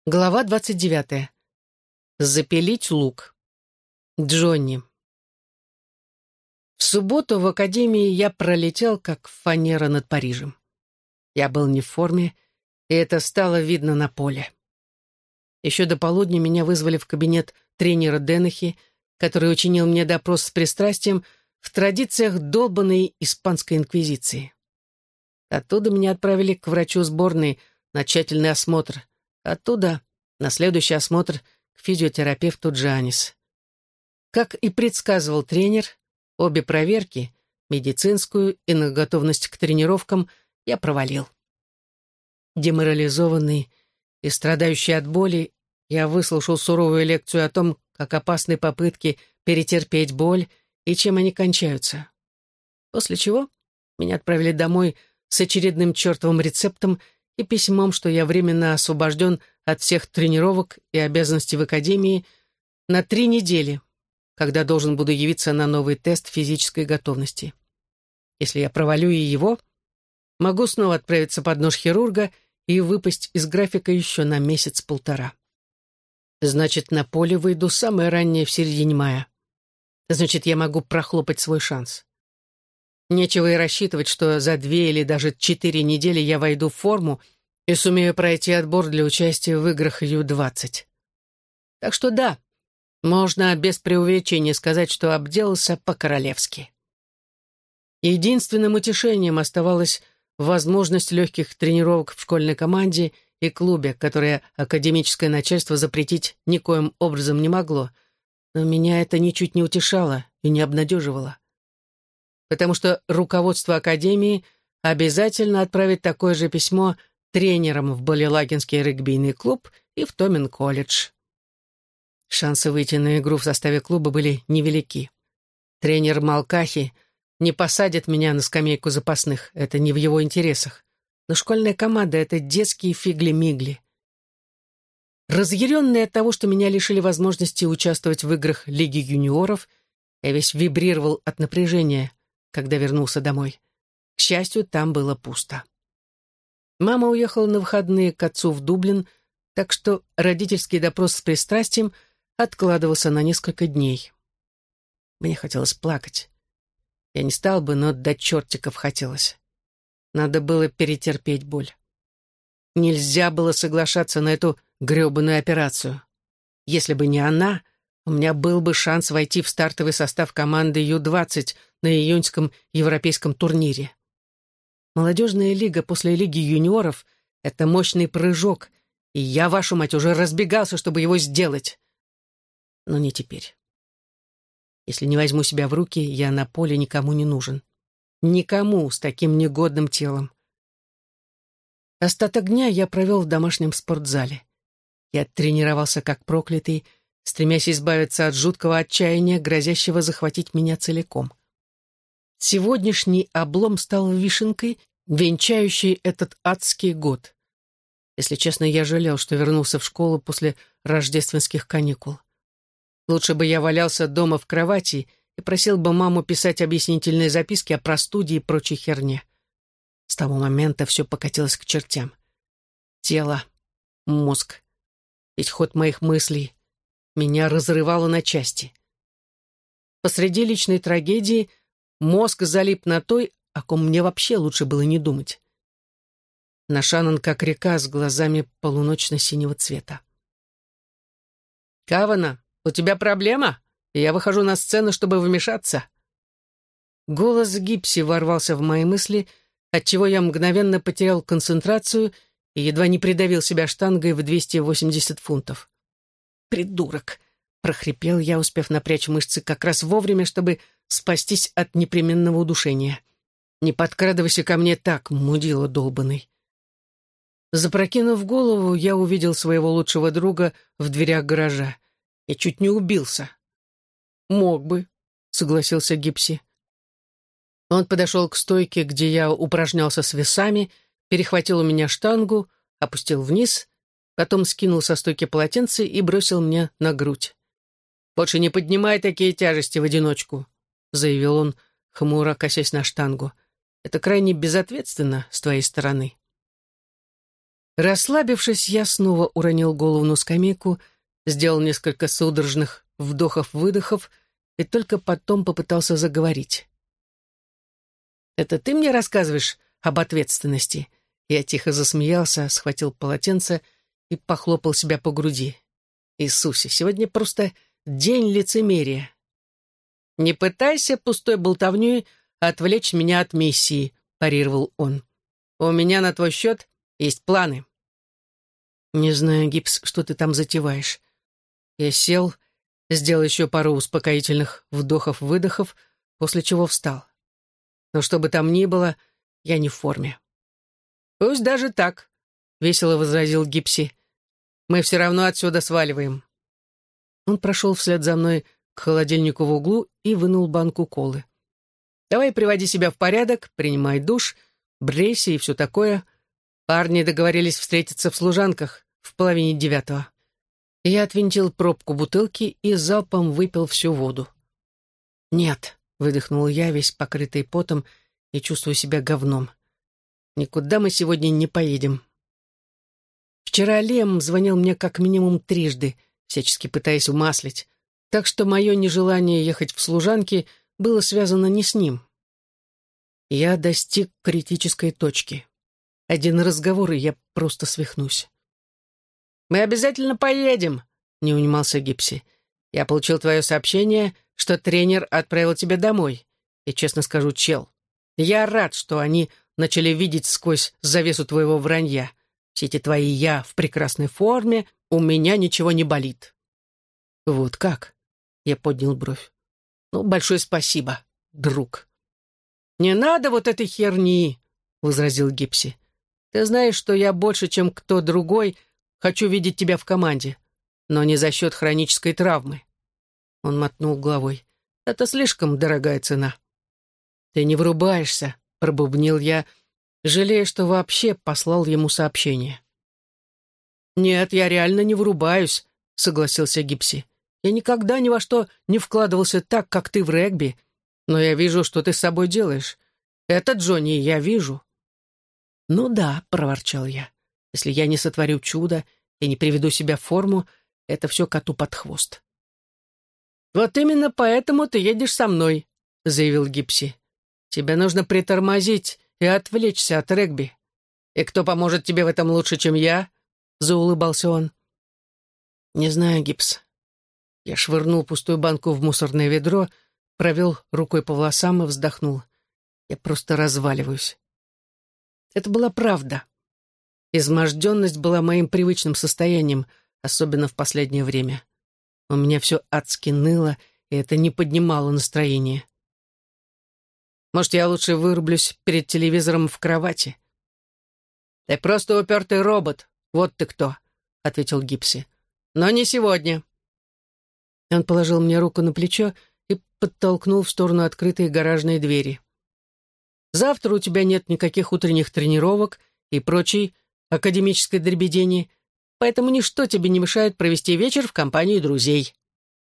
Глава 29. Запилить лук. Джонни. В субботу в академии я пролетел, как фанера над Парижем. Я был не в форме, и это стало видно на поле. Еще до полудня меня вызвали в кабинет тренера Деннехи, который учинил мне допрос с пристрастием в традициях долбанной испанской инквизиции. Оттуда меня отправили к врачу сборной на тщательный осмотр. Оттуда на следующий осмотр к физиотерапевту Джанис. Как и предсказывал тренер, обе проверки, медицинскую и на готовность к тренировкам, я провалил. Деморализованный и страдающий от боли, я выслушал суровую лекцию о том, как опасны попытки перетерпеть боль и чем они кончаются. После чего меня отправили домой с очередным чертовым рецептом и письмом, что я временно освобожден от всех тренировок и обязанностей в академии на 3 недели, когда должен буду явиться на новый тест физической готовности. Если я провалю и его, могу снова отправиться под нож хирурга и выпасть из графика еще на месяц-полтора. Значит, на поле выйду самое раннее в середине мая. Значит, я могу прохлопать свой шанс. Нечего и рассчитывать, что за 2 или даже 4 недели я войду в форму и сумею пройти отбор для участия в играх Ю-20. Так что да, можно без преувеличения сказать, что обделался по-королевски. Единственным утешением оставалась возможность легких тренировок в школьной команде и клубе, которые академическое начальство запретить никоим образом не могло, но меня это ничуть не утешало и не обнадеживало. Потому что руководство академии обязательно отправит такое же письмо тренерам в Балелагинский регбийный клуб и в Томин-колледж. Шансы выйти на игру в составе клуба были невелики. Тренер Малкахи не посадит меня на скамейку запасных, это не в его интересах. Но школьная команда — это детские фигли-мигли. Разъяренный от того, что меня лишили возможности участвовать в играх Лиги юниоров, я весь вибрировал от напряжения, когда вернулся домой. К счастью, там было пусто. Мама уехала на выходные к отцу в Дублин, так что родительский допрос с пристрастием откладывался на несколько дней. Мне хотелось плакать. Я не стал бы, но до чертиков хотелось. Надо было перетерпеть боль. Нельзя было соглашаться на эту грёбаную операцию. Если бы не она, у меня был бы шанс войти в стартовый состав команды Ю-20 на июньском европейском турнире. Молодежная лига после Лиги юниоров — это мощный прыжок, и я, вашу мать, уже разбегался, чтобы его сделать. Но не теперь. Если не возьму себя в руки, я на поле никому не нужен. Никому с таким негодным телом. Остаток дня я провел в домашнем спортзале. Я тренировался как проклятый, стремясь избавиться от жуткого отчаяния, грозящего захватить меня целиком. Сегодняшний облом стал вишенкой, венчающей этот адский год. Если честно, я жалел, что вернулся в школу после рождественских каникул. Лучше бы я валялся дома в кровати и просил бы маму писать объяснительные записки о простуде и прочей херне. С того момента все покатилось к чертям. Тело, мозг, ведь ход моих мыслей меня разрывало на части. Посреди личной трагедии мозг залип на той, о ком мне вообще лучше было не думать. Нашанан, как река, с глазами полуночно-синего цвета. «Кавана, у тебя проблема? Я выхожу на сцену, чтобы вмешаться». Голос Гипси ворвался в мои мысли, отчего я мгновенно потерял концентрацию и едва не придавил себя штангой в 280 фунтов. «Придурок!» — прохрипел я, успев напрячь мышцы как раз вовремя, чтобы спастись от непременного удушения. «Не подкрадывайся ко мне так, мудила долбаный». Запрокинув голову, я увидел своего лучшего друга в дверях гаража. Я чуть не убился. «Мог бы», — согласился Гипси. Он подошел к стойке, где я упражнялся с весами, перехватил у меня штангу, опустил вниз, потом скинул со стойки полотенце и бросил мне на грудь. «Больше не поднимай такие тяжести в одиночку», — заявил он, хмуро косясь на штангу. «Это крайне безответственно с твоей стороны». Расслабившись, я снова уронил голову на скамейку, сделал несколько судорожных вдохов-выдохов и только потом попытался заговорить. «Это ты мне рассказываешь об ответственности?» Я тихо засмеялся, схватил полотенце и похлопал себя по груди. «Иисусе, сегодня просто день лицемерия. Не пытайся пустой болтовней отвлечь меня от миссии», — парировал он. «У меня на твой счет есть планы». «Не знаю, Гипс, что ты там затеваешь». Я сел, сделал еще пару успокоительных вдохов-выдохов, после чего встал. Но что бы там ни было, я не в форме. «Пусть даже так», — весело возразил Гипси. «Мы все равно отсюда сваливаем». Он прошел вслед за мной к холодильнику в углу и вынул банку колы. «Давай приводи себя в порядок, принимай душ, брейся и все такое. Парни договорились встретиться в Служанках в 8:30». Я отвинтил пробку бутылки и залпом выпил всю воду. «Нет», — выдохнул я, весь покрытый потом, и чувствую себя говном. «Никуда мы сегодня не поедем». Вчера Лем звонил мне как минимум 3, всячески пытаясь умаслить, так что мое нежелание ехать в Служанки было связано не с ним. Я достиг критической точки. Один разговор, и я просто свихнусь. «Мы обязательно поедем», — не унимался Гипси. «Я получил твое сообщение, что тренер отправил тебя домой. И, честно скажу, чел, я рад, что они начали видеть сквозь завесу твоего вранья. Все эти твои «я» в прекрасной форме, у меня ничего не болит». «Вот как?» — я поднял бровь. «Ну, большое спасибо, друг». «Не надо вот этой херни», — возразил Гипси. «Ты знаешь, что я больше, чем кто другой, хочу видеть тебя в команде, но не за счет хронической травмы». Он мотнул головой. «Это слишком дорогая цена». «Ты не врубаешься», — пробубнил я, жалея, что вообще послал ему сообщение. «Нет, я реально не врубаюсь», — согласился Гипси. «Я никогда ни во что не вкладывался так, как ты в регби, но я вижу, что ты с собой делаешь. Это, Джонни, я вижу». «Ну да», — проворчал я. «Если я не сотворю чудо и не приведу себя в форму, это все коту под хвост». «Вот именно поэтому ты едешь со мной», — заявил Гипси. «Тебе нужно притормозить и отвлечься от регби. И кто поможет тебе в этом лучше, чем я?» — заулыбался он. «Не знаю, Гипс». Я швырнул пустую банку в мусорное ведро, провел рукой по волосам и вздохнул. Я просто разваливаюсь. Это была правда. Изможденность была моим привычным состоянием, особенно в последнее время. У меня все адски ныло, и это не поднимало настроение. «Может, я лучше вырублюсь перед телевизором в кровати?» «Ты просто упертый робот, вот ты кто», — ответил Гипси. «Но не сегодня». Он положил мне руку на плечо и подтолкнул в сторону открытой гаражной двери. «Завтра у тебя нет никаких утренних тренировок и прочей академической дребедени, поэтому ничто тебе не мешает провести вечер в компании друзей».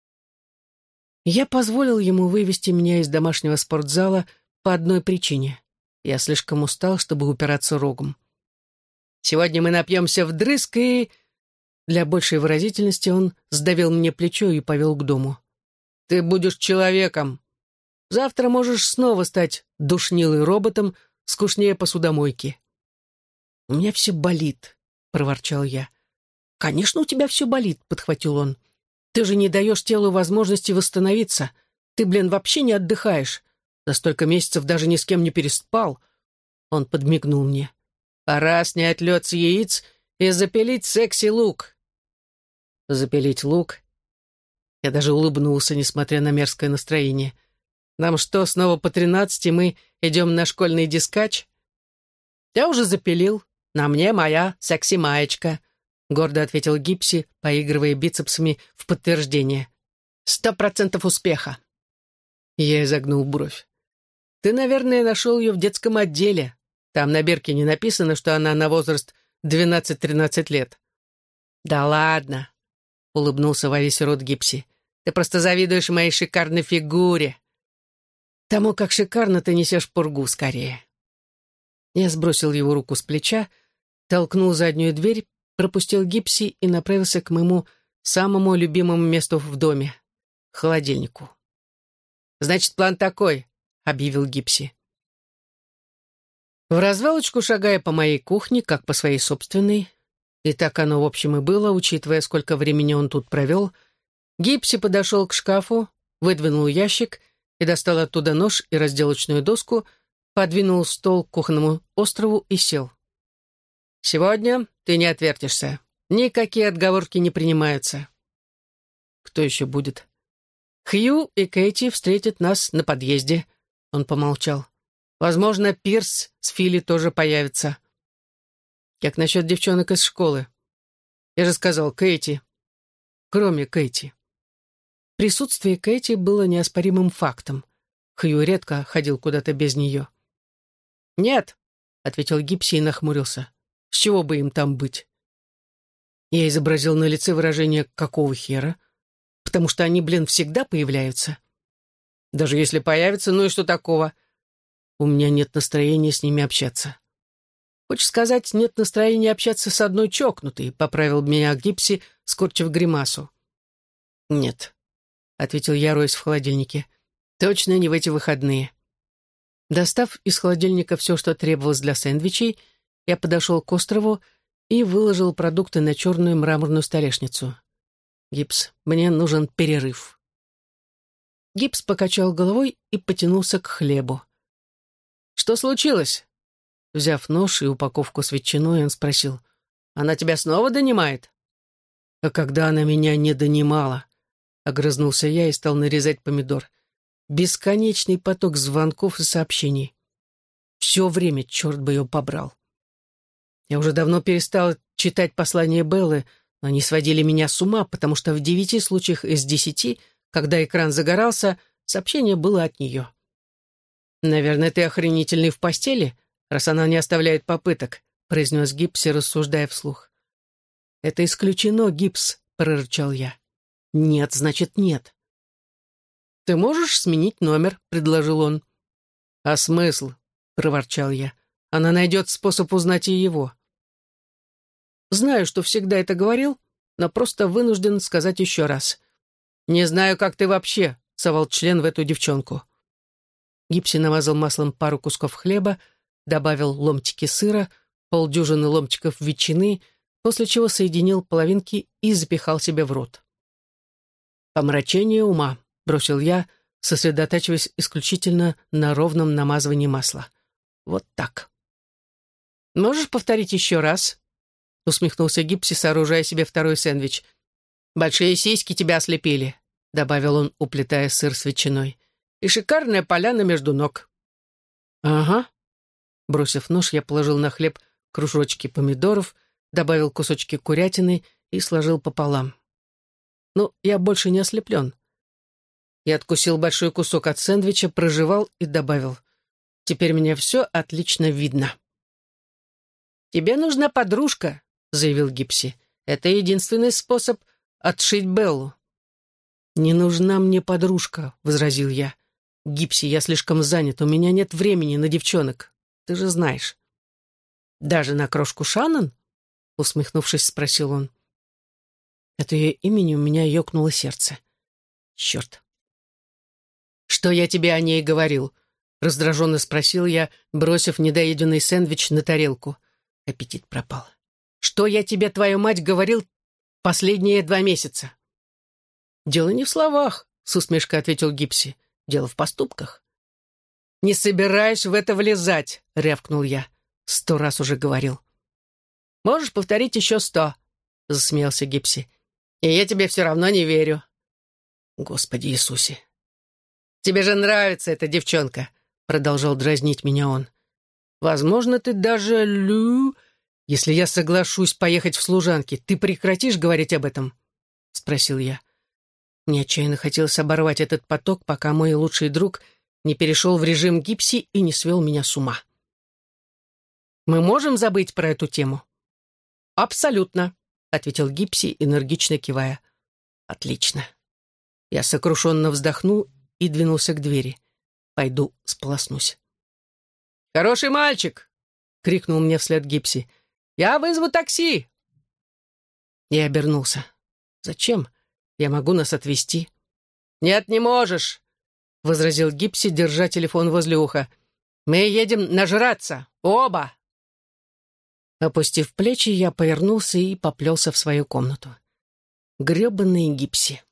Я позволил ему вывести меня из домашнего спортзала по одной причине. Я слишком устал, чтобы упираться рогом. «Сегодня мы напьемся вдрызг и...» Для большей выразительности он сдавил мне плечо и повел к дому. «Ты будешь человеком. Завтра можешь снова стать душнилой роботом, скучнее посудомойки». «У меня все болит», — проворчал я. «Конечно, у тебя все болит», — подхватил он. «Ты же не даешь телу возможности восстановиться. Ты, вообще не отдыхаешь. За столько месяцев даже ни с кем не переспал». Он подмигнул мне. «Пора снять лед с яиц и запилить секси-лук». «Запилить лук?» Я даже улыбнулся, несмотря на мерзкое настроение. «Нам что, снова по 13 мы идем на школьный дискач?» «Я уже запилил. На мне моя секси-маечка», — гордо ответил Гипси, поигрывая бицепсами в подтверждение. 100% успеха. Я изогнул бровь. «Ты, наверное, нашел ее в детском отделе. Там на бирке не написано, что она на возраст 12-13 лет». «Да ладно», — улыбнулся во весь рот Гипси. «Ты просто завидуешь моей шикарной фигуре. Тому, как шикарно ты несешь пургу скорее». Я сбросил его руку с плеча, толкнул заднюю дверь, пропустил Гипси и направился к моему самому любимому месту в доме — холодильнику. «Значит, план такой», — объявил Гипси. В развалочку, шагая по моей кухне, как по своей собственной, и так оно, в общем, и было, учитывая, сколько времени он тут провел, Гипси подошел к шкафу, выдвинул ящик и достал оттуда нож и разделочную доску, подвинул стол к кухонному острову и сел. «Сегодня ты не отвертишься. Никакие отговорки не принимаются». «Кто еще будет?» «Хью и Кэти встретят нас на подъезде», — он помолчал. «Возможно, Пирс с Филли тоже появятся». «Как насчет девчонок из школы?» «Я же сказал, Кэти». «Кроме Кэти». Присутствие Кэти было неоспоримым фактом. Хью редко ходил куда-то без нее. «Нет», — ответил Гипси и нахмурился. «С чего бы им там быть?» Я изобразил на лице выражение «какого хера?», потому что они, всегда появляются. Даже если появятся, ну и что такого? У меня нет настроения с ними общаться. Хочешь сказать, нет настроения общаться с одной чокнутой, поправил меня Гипси, скорчив гримасу. Нет, ответил я, роясь в холодильнике. Точно не в эти выходные. Достав из холодильника все, что требовалось для сэндвичей, я подошел к острову и выложил продукты на черную мраморную столешницу. «Гипс, мне нужен перерыв». Гипс покачал головой и потянулся к хлебу. «Что случилось?» Взяв нож и упаковку с ветчиной, он спросил. «Она тебя снова донимает?» «А когда она меня не донимала?» Огрызнулся я и стал нарезать помидор. Бесконечный поток звонков и сообщений. Все время, черт бы ее побрал. Я уже давно перестал читать послания Беллы, но они сводили меня с ума, потому что в 9 случаях из 10, когда экран загорался, сообщение было от нее. «Наверное, ты охренительный в постели, раз она не оставляет попыток», произнес Гипси, рассуждая вслух. «Это исключено, Гипс», — прорычал я. «Нет, значит, нет». «Ты можешь сменить номер?» — предложил он. «А смысл?» — проворчал я. «Она найдет способ узнать и его». Знаю, что всегда это говорил, но просто вынужден сказать еще раз. «Не знаю, как ты вообще», — совал член в эту девчонку. Гипси намазал маслом пару кусков хлеба, добавил ломтики сыра, полдюжины ломтиков ветчины, после чего соединил половинки и запихал себе в рот. «Помрачение ума», — бросил я, сосредотачиваясь исключительно на ровном намазывании масла. «Вот так». «Можешь повторить еще раз?» — усмехнулся Гипси, сооружая себе второй сэндвич. «Большие сиськи тебя ослепили», — добавил он, уплетая сыр с ветчиной. «И шикарная поляна между ног». «Ага». Бросив нож, я положил на хлеб кружочки помидоров, добавил кусочки курятины и сложил пополам. «Ну, я больше не ослеплен». Я откусил большой кусок от сэндвича, прожевал и добавил. «Теперь мне все отлично видно». «Тебе нужна подружка», — заявил Гипси. «Это единственный способ отшить Беллу». «Не нужна мне подружка», — возразил я. «Гипси, я слишком занят, у меня нет времени на девчонок. Ты же знаешь». «Даже на крошку Шаннон?» — усмехнувшись, спросил он. От ее имени у меня ёкнуло сердце. «Черт!» «Что я тебе о ней говорил?» — раздраженно спросил я, бросив недоеденный сэндвич на тарелку. Аппетит пропал. «Что я тебе, твою мать, говорил последние 2 месяца?» «Дело не в словах», — с усмешкой ответил Гипси. «Дело в поступках». «Не собираюсь в это влезать», — рявкнул я. 100 раз уже говорил. «Можешь повторить еще 100», — засмеялся Гипси. «И я тебе все равно не верю». «Господи Иисусе!» «Тебе же нравится эта девчонка», — продолжал дразнить меня он. «Возможно, ты даже Если я соглашусь поехать в служанки, ты прекратишь говорить об этом?» — спросил я. Мне отчаянно хотелось оборвать этот поток, пока мой лучший друг не перешел в режим Гипси и не свел меня с ума. «Мы можем забыть про эту тему?» «Абсолютно», — ответил Гипси, энергично кивая. «Отлично». Я сокрушенно вздохнул и двинулся к двери. «Пойду сполоснусь». «Хороший мальчик!» — крикнул мне вслед Гипси. Я вызову такси!» Я обернулся. «Зачем? Я могу нас отвезти». «Нет, не можешь», — возразил Гипси, держа телефон возле уха. «Мы едем нажраться. Оба!» Опустив плечи, я повернулся и поплелся в свою комнату. Гребаный Гипси.